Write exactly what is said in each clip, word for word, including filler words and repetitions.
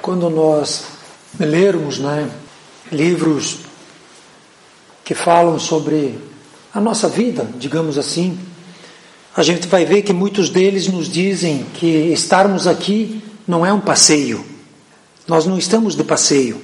Quando nós lermos, né, livros que falam sobre a nossa vida, digamos assim, a gente vai ver que muitos deles nos dizem que estarmos aqui não é um passeio. Nós não estamos de passeio.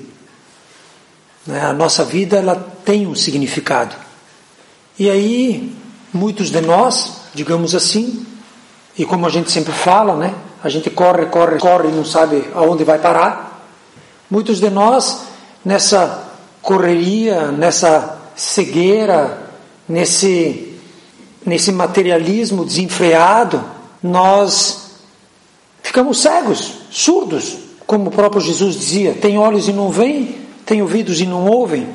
Né? A nossa vida, ela tem um significado. E aí, muitos de nós, digamos assim, e como a gente sempre fala, né? A gente corre, corre, corre e não sabe aonde vai parar. Muitos de nós, nessa correria, nessa cegueira, nesse, nesse materialismo desenfreado, nós ficamos cegos, surdos, como o próprio Jesus dizia: tem olhos e não veem, tem ouvidos e não ouvem.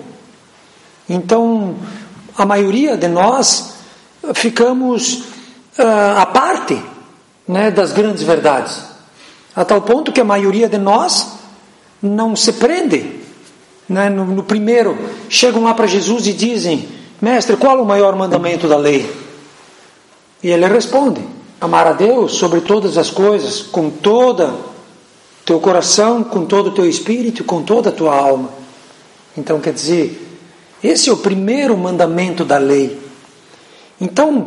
Então, a maioria de nós ficamos uh, à parte, né, das grandes verdades, a tal ponto que a maioria de nós não se prende, né, no, no primeiro. Chegam lá para Jesus e dizem: mestre, qual é o maior mandamento da lei? E ele responde: amar a Deus sobre todas as coisas, com todo teu coração, com todo o teu espírito, com toda a tua alma. Então, quer dizer, esse é o primeiro mandamento da lei. Então,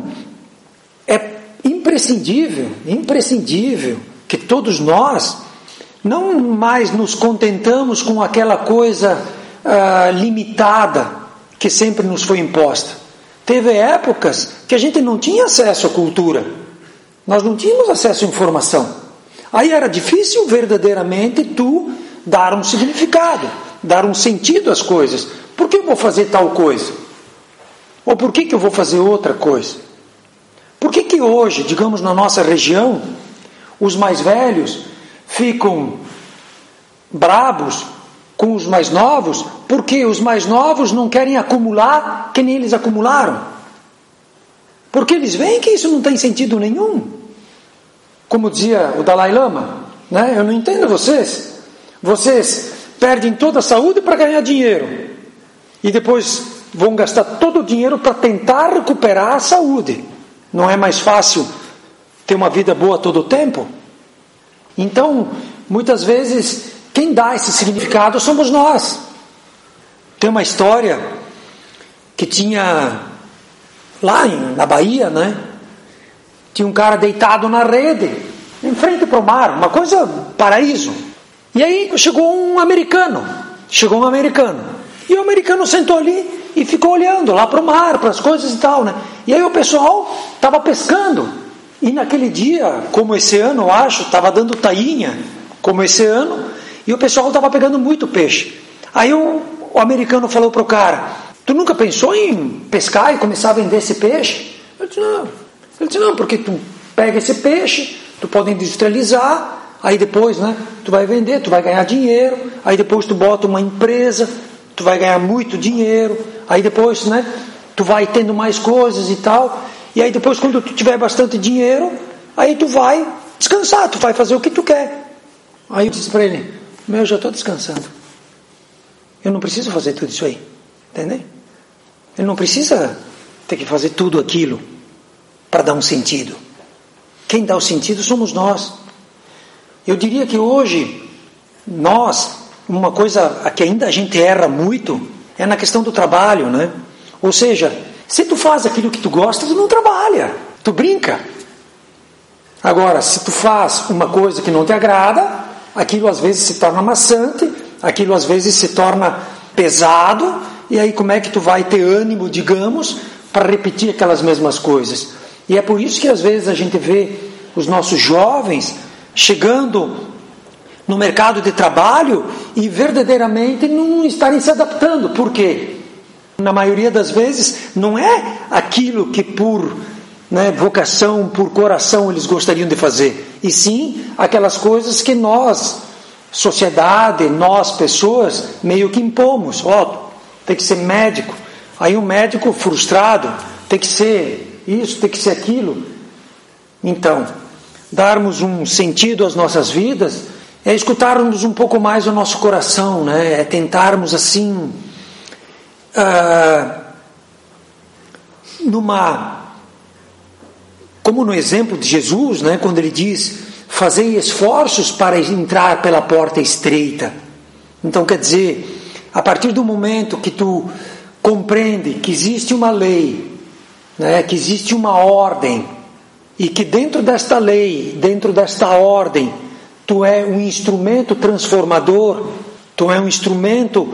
é imprescindível, imprescindível que todos nós não mais nos contentamos com aquela coisa uh, limitada que sempre nos foi imposta. Teve épocas que a gente não tinha acesso à cultura, nós não tínhamos acesso à informação. Aí era difícil verdadeiramente tu dar um significado, dar um sentido às coisas. Por que eu vou fazer tal coisa? Ou por que, que eu vou fazer outra coisa? Por que que hoje, digamos, na nossa região, os mais velhos ficam bravos com os mais novos, porque os mais novos não querem acumular que nem eles acumularam? Porque eles veem que isso não tem sentido nenhum. Como dizia o Dalai Lama, né? Eu não entendo vocês. Vocês perdem toda a saúde para ganhar dinheiro e depois vão gastar todo o dinheiro para tentar recuperar a saúde. Não é mais fácil ter uma vida boa todo o tempo? Então, muitas vezes, quem dá esse significado somos nós. Tem uma história que tinha lá em, na Bahia, né? Tinha um cara deitado na rede, em frente para o mar, uma coisa paraíso. E aí chegou um americano, chegou um americano. E o americano sentou ali e ficou olhando lá para o mar, para as coisas e tal, né? E aí o pessoal estava pescando. E naquele dia, como esse ano, eu acho, estava dando tainha, como esse ano, e o pessoal estava pegando muito peixe. Aí o, o americano falou para o cara: tu nunca pensou em pescar e começar a vender esse peixe? Eu disse: não. Ele disse: não, porque tu pega esse peixe, tu pode industrializar, aí depois, né, tu vai vender, tu vai ganhar dinheiro, aí depois tu bota uma empresa, tu vai ganhar muito dinheiro, aí depois, né, tu vai tendo mais coisas e tal, e aí depois, quando tu tiver bastante dinheiro, aí tu vai descansar, tu vai fazer o que tu quer. Aí eu disse para ele: meu, eu já estou descansando, eu não preciso fazer tudo isso aí, entendeu? Ele não precisa ter que fazer tudo aquilo para dar um sentido. Quem dá o sentido somos nós. Eu diria que hoje nós, uma coisa que ainda a gente erra muito é na questão do trabalho, né? Ou seja, se tu faz aquilo que tu gosta, tu não trabalha, tu brinca. Agora, se tu faz uma coisa que não te agrada, aquilo às vezes se torna maçante, aquilo às vezes se torna pesado, e aí como é que tu vai ter ânimo, digamos, para repetir aquelas mesmas coisas? E é por isso que às vezes a gente vê os nossos jovens chegando no mercado de trabalho e verdadeiramente não estarem se adaptando. Por quê? Na maioria das vezes não é aquilo que por, né, vocação, por coração eles gostariam de fazer, e sim aquelas coisas que nós, sociedade, nós pessoas, meio que impomos. Ó, oh, tem que ser médico. Aí um médico frustrado, tem que ser isso, tem que ser aquilo. Então, darmos um sentido às nossas vidas é escutarmos um pouco mais o nosso coração, né? É tentarmos assim, uh, numa, como no exemplo de Jesus, né? Quando ele diz: fazer esforços para entrar pela porta estreita. Então, quer dizer, a partir do momento que tu compreende que existe uma lei, né, que existe uma ordem, e que dentro desta lei, dentro desta ordem, tu é um instrumento transformador, tu é um instrumento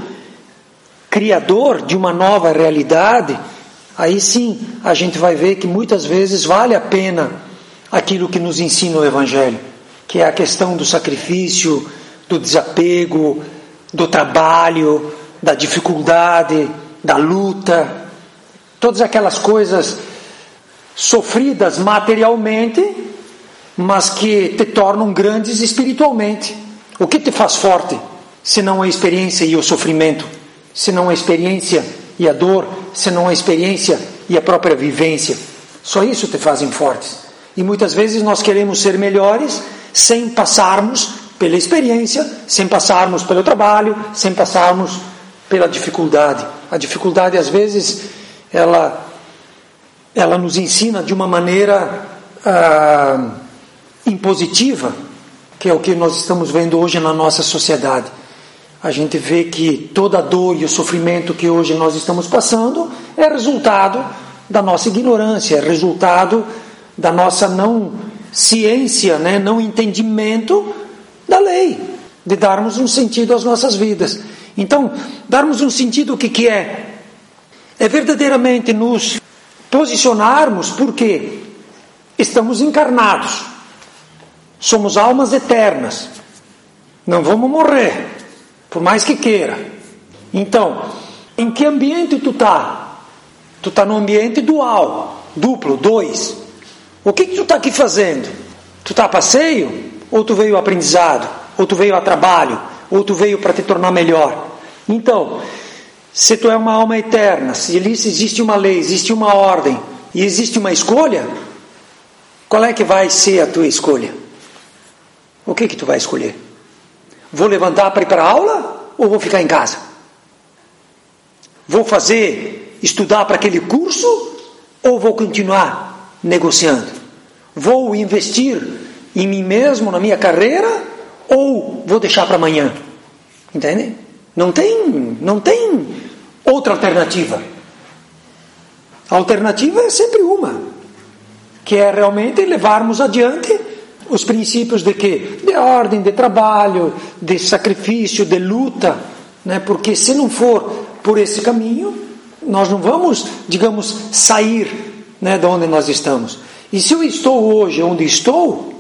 criador de uma nova realidade, aí sim a gente vai ver que muitas vezes vale a pena aquilo que nos ensina o Evangelho, que é a questão do sacrifício, do desapego, do trabalho, da dificuldade, da luta, todas aquelas coisas sofridas materialmente, mas que te tornam grandes espiritualmente. O que te faz forte, se não a experiência e o sofrimento, se não a experiência e a dor, se não a experiência e a própria vivência? Só isso te fazem fortes. E muitas vezes nós queremos ser melhores sem passarmos pela experiência, sem passarmos pelo trabalho, sem passarmos pela dificuldade. A dificuldade, às vezes, ela, ela nos ensina de uma maneira ah, impositiva, que é o que nós estamos vendo hoje na nossa sociedade. A gente vê que toda a dor e o sofrimento que hoje nós estamos passando é resultado da nossa ignorância, é resultado da nossa não ciência, né, não entendimento da lei, de darmos um sentido às nossas vidas. Então, darmos um sentido, o que, que é? É verdadeiramente nos posicionarmos, porque estamos encarnados, somos almas eternas, não vamos morrer, por mais que queira. Então, em que ambiente tu está? Tu está no ambiente dual, duplo, dois. O que, que tu está aqui fazendo? Tu está a passeio? Ou tu veio a aprendizado? Ou tu veio a trabalho? Ou tu veio para te tornar melhor? Então, se tu é uma alma eterna, se existe uma lei, existe uma ordem e existe uma escolha, qual é que vai ser a tua escolha? O que que tu vai escolher? Vou levantar para ir para a aula ou vou ficar em casa? Vou fazer, estudar para aquele curso ou vou continuar negociando? Vou investir em mim mesmo, na minha carreira, ou vou deixar para amanhã? Entende? Não tem, não tem outra alternativa. A alternativa é sempre uma, que é realmente levarmos adiante os princípios de quê? De ordem, de trabalho, de sacrifício, de luta, né? Porque se não for por esse caminho, nós não vamos, digamos, sair, né, de onde nós estamos. E se eu estou hoje onde estou,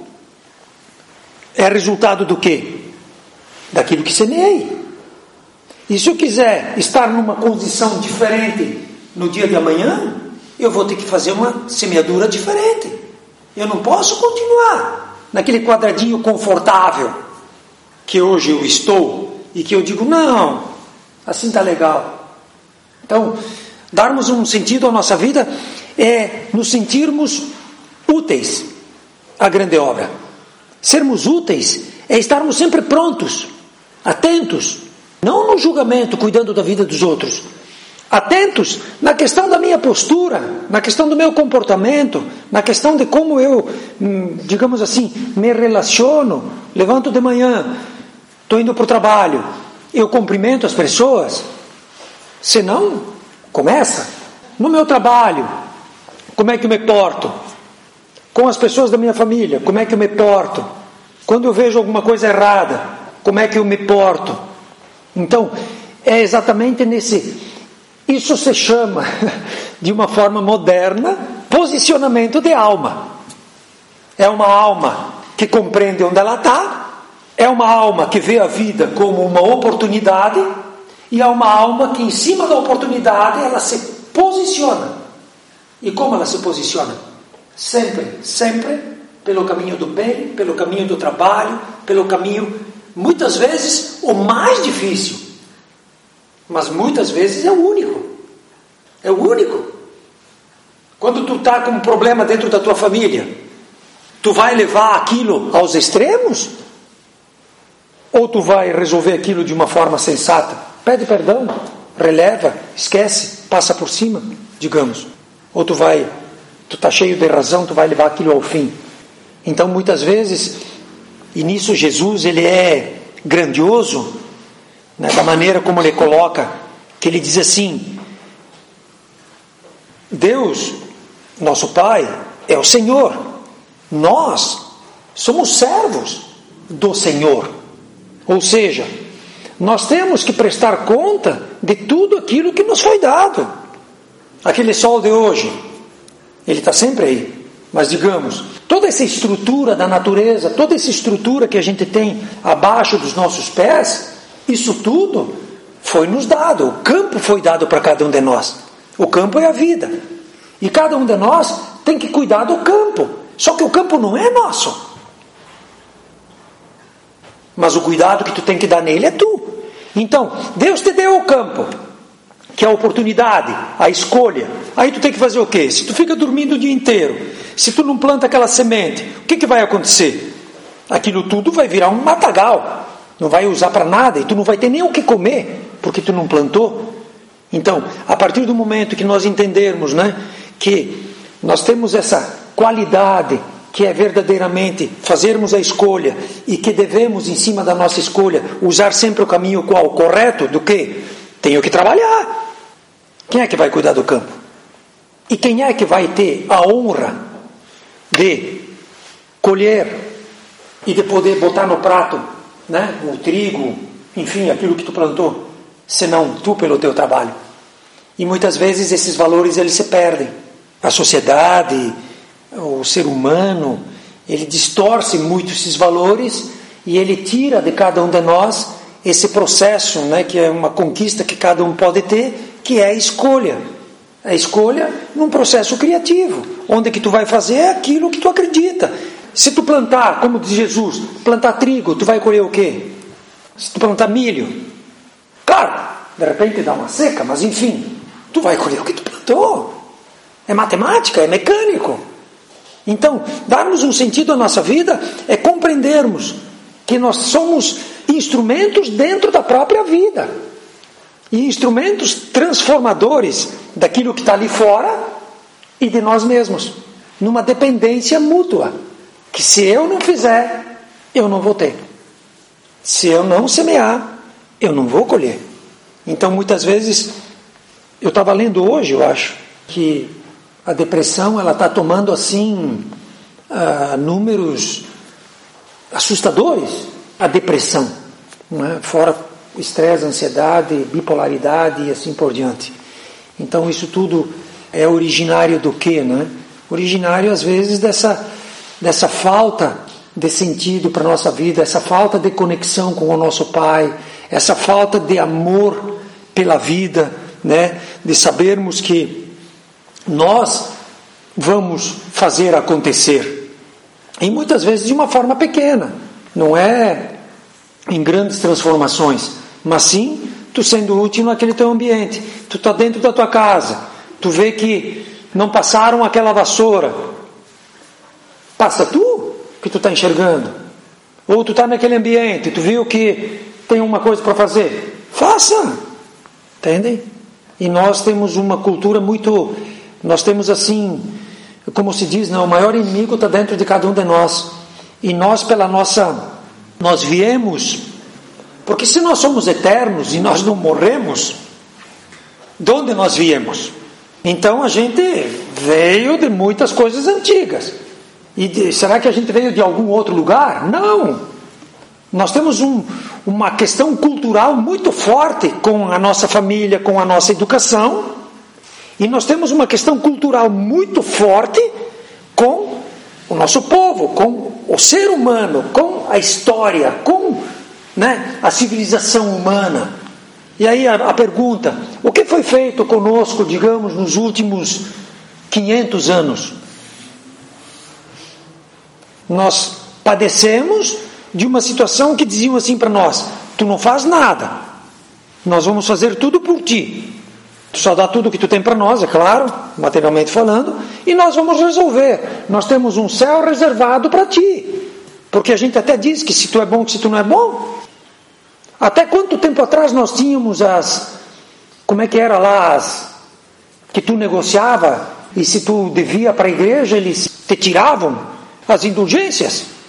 é resultado do quê? Daquilo que semeei. E se eu quiser estar numa condição diferente no dia de amanhã, eu vou ter que fazer uma semeadura diferente. Eu não posso continuar naquele quadradinho confortável que hoje eu estou e que eu digo, não, assim está legal. Então, darmos um sentido à nossa vida é nos sentirmos úteis à grande obra. Sermos úteis é estarmos sempre prontos, atentos, não no julgamento, cuidando da vida dos outros, atentos na questão da minha postura, na questão do meu comportamento, na questão de como eu, digamos assim, me relaciono. Levanto de manhã, estou indo para o trabalho, eu cumprimento as pessoas? Se não, começa. No meu trabalho, como é que eu me porto? Com as pessoas da minha família, como é que eu me porto? Quando eu vejo alguma coisa errada, como é que eu me porto? Então, é exatamente nesse... Isso se chama, de uma forma moderna, posicionamento de alma. É uma alma que compreende onde ela está, é uma alma que vê a vida como uma oportunidade, e é uma alma que, em cima da oportunidade, ela se posiciona. E como ela se posiciona? Sempre, sempre pelo caminho do bem, pelo caminho do trabalho, pelo caminho, muitas vezes, o mais difícil, mas muitas vezes é o único. É o único. Quando tu está com um problema dentro da tua família, tu vai levar aquilo aos extremos? Ou tu vai resolver aquilo de uma forma sensata? Pede perdão, releva, esquece, passa por cima, digamos. Ou tu vai, tu está cheio de razão, tu vai levar aquilo ao fim. Então muitas vezes E nisso Jesus, ele é grandioso, né, da maneira como ele coloca, que ele diz assim: Deus, nosso Pai, é o Senhor. Nós somos servos do Senhor. Ou seja, nós temos que prestar conta de tudo aquilo que nos foi dado. Aquele sol de hoje, ele está sempre aí. Mas digamos, toda essa estrutura da natureza, toda essa estrutura que a gente tem abaixo dos nossos pés, isso tudo foi nos dado. O campo foi dado para cada um de nós. O campo é a vida. E cada um de nós tem que cuidar do campo. Só que o campo não é nosso. Mas o cuidado que tu tem que dar nele é tu. Então, Deus te deu o campo, que é a oportunidade, a escolha. Aí tu tem que fazer o quê? Se tu fica dormindo o dia inteiro, se tu não planta aquela semente, o que, que vai acontecer? Aquilo tudo vai virar um matagal. Não vai usar para nada e tu não vai ter nem o que comer, porque tu não plantou. Então, a partir do momento que nós entendermos, né, que nós temos essa qualidade, que é verdadeiramente fazermos a escolha e que devemos, em cima da nossa escolha, usar sempre o caminho qual? Correto? Do que? Tenho que trabalhar. Quem é que vai cuidar do campo? E quem é que vai ter a honra de colher e de poder botar no prato, né, o trigo, enfim, aquilo que tu plantou, senão tu pelo teu trabalho? E muitas vezes esses valores eles se perdem. A sociedade, o ser humano, ele distorce muito esses valores e ele tira de cada um de nós esse processo, né, que é uma conquista que cada um pode ter, que é a escolha. A escolha num processo criativo, onde que tu vai fazer aquilo que tu acredita. Se tu plantar, como diz Jesus, plantar trigo, tu vai colher o quê? Se tu plantar milho, claro, de repente dá uma seca, mas enfim, tu vai colher o que tu plantou. É matemática, é mecânico. Então, darmos um sentido à nossa vida é compreendermos que nós somos instrumentos dentro da própria vida. E instrumentos transformadores daquilo que está ali fora e de nós mesmos. Numa dependência mútua. Que se eu não fizer, eu não vou ter. Se eu não semear, eu não vou colher. Então, muitas vezes, eu estava lendo hoje, eu acho, que a depressão ela está tomando assim uh, números assustadores. A depressão, não é? Fora o estresse, a ansiedade, bipolaridade e assim por diante. Então isso tudo é originário do quê, né? Originário às vezes dessa, dessa falta de sentido para a nossa vida, essa falta de conexão com o nosso Pai, essa falta de amor pela vida, né? De sabermos que nós vamos fazer acontecer. E muitas vezes de uma forma pequena. Não é em grandes transformações. Mas sim, tu sendo útil naquele teu ambiente. Tu está dentro da tua casa. Tu vê que não passaram aquela vassoura. Passa tu, que tu está enxergando. Ou tu está naquele ambiente. Tu viu que tem uma coisa para fazer. Faça. Entendem? E nós temos uma cultura muito... Nós temos assim, como se diz, né, o maior inimigo está dentro de cada um de nós. E nós, pela nossa... Nós viemos... Porque se nós somos eternos e nós não morremos, de onde nós viemos? Então a gente veio de muitas coisas antigas. E de, será que a gente veio de algum outro lugar? Não! Nós temos um, uma questão cultural muito forte com a nossa família, com a nossa educação. E nós temos uma questão cultural muito forte com o nosso povo, com o ser humano, com a história, com, né, a civilização humana. E aí a, a pergunta, o que foi feito conosco, digamos, nos últimos quinhentos anos? Nós padecemos de uma situação que diziam assim para nós: tu não faz nada, nós vamos fazer tudo por ti. Tu só dá tudo o que tu tem para nós, é claro, materialmente falando, e nós vamos resolver. Nós temos um céu reservado para ti. Porque a gente até diz que se tu é bom, que se tu não é bom. Até quanto tempo atrás nós tínhamos as... Como é que era lá? As, que tu negociava, e se tu devia para a igreja, eles te tiravam as indulgências.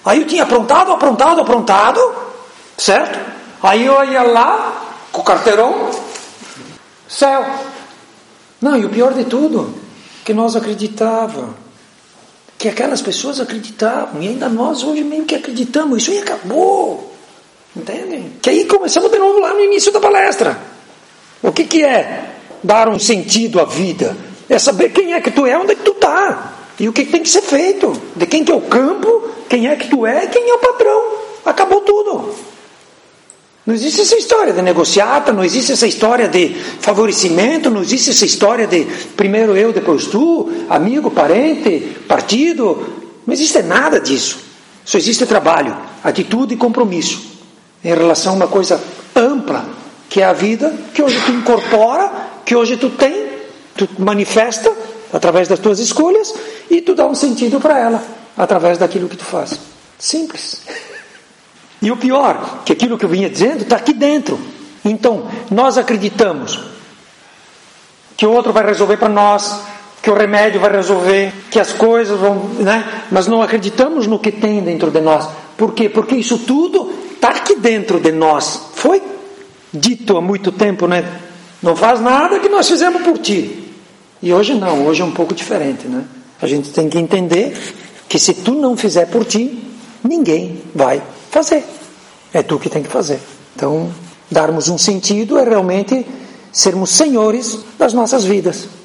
Aí eu tinha aprontado, aprontado, aprontado, certo? Aí eu ia lá, com o carteirão, céu. Não, e o pior de tudo, que nós acreditávamos, que aquelas pessoas acreditavam, e ainda nós hoje mesmo que acreditamos, isso aí acabou, entendem? Que aí começamos de novo lá no início da palestra. O que que é dar um sentido à vida? É saber quem é que tu é, onde é que tu está, e o que tem que ser feito, de quem que é o campo, quem é que tu é e quem é o patrão. Acabou tudo. Não existe essa história de negociata, não existe essa história de favorecimento, não existe essa história de primeiro eu, depois tu, amigo, parente, partido. Não existe nada disso. Só existe trabalho, atitude e compromisso em relação a uma coisa ampla, que é a vida, que hoje tu incorpora, que hoje tu tem, tu manifesta através das tuas escolhas e tu dá um sentido para ela através daquilo que tu faz. Simples. E o pior, que aquilo que eu vinha dizendo está aqui dentro. Então, nós acreditamos que o outro vai resolver para nós, que o remédio vai resolver, que as coisas vão, né? Mas não acreditamos no que tem dentro de nós. Por quê? Porque isso tudo está aqui dentro de nós. Foi dito há muito tempo, né? Não faz nada que nós fizemos por ti. E hoje não, hoje é um pouco diferente, né? A gente tem que entender que se tu não fizer por ti, ninguém vai fazer. É tu que tem que fazer. Então, darmos um sentido é realmente sermos senhores das nossas vidas.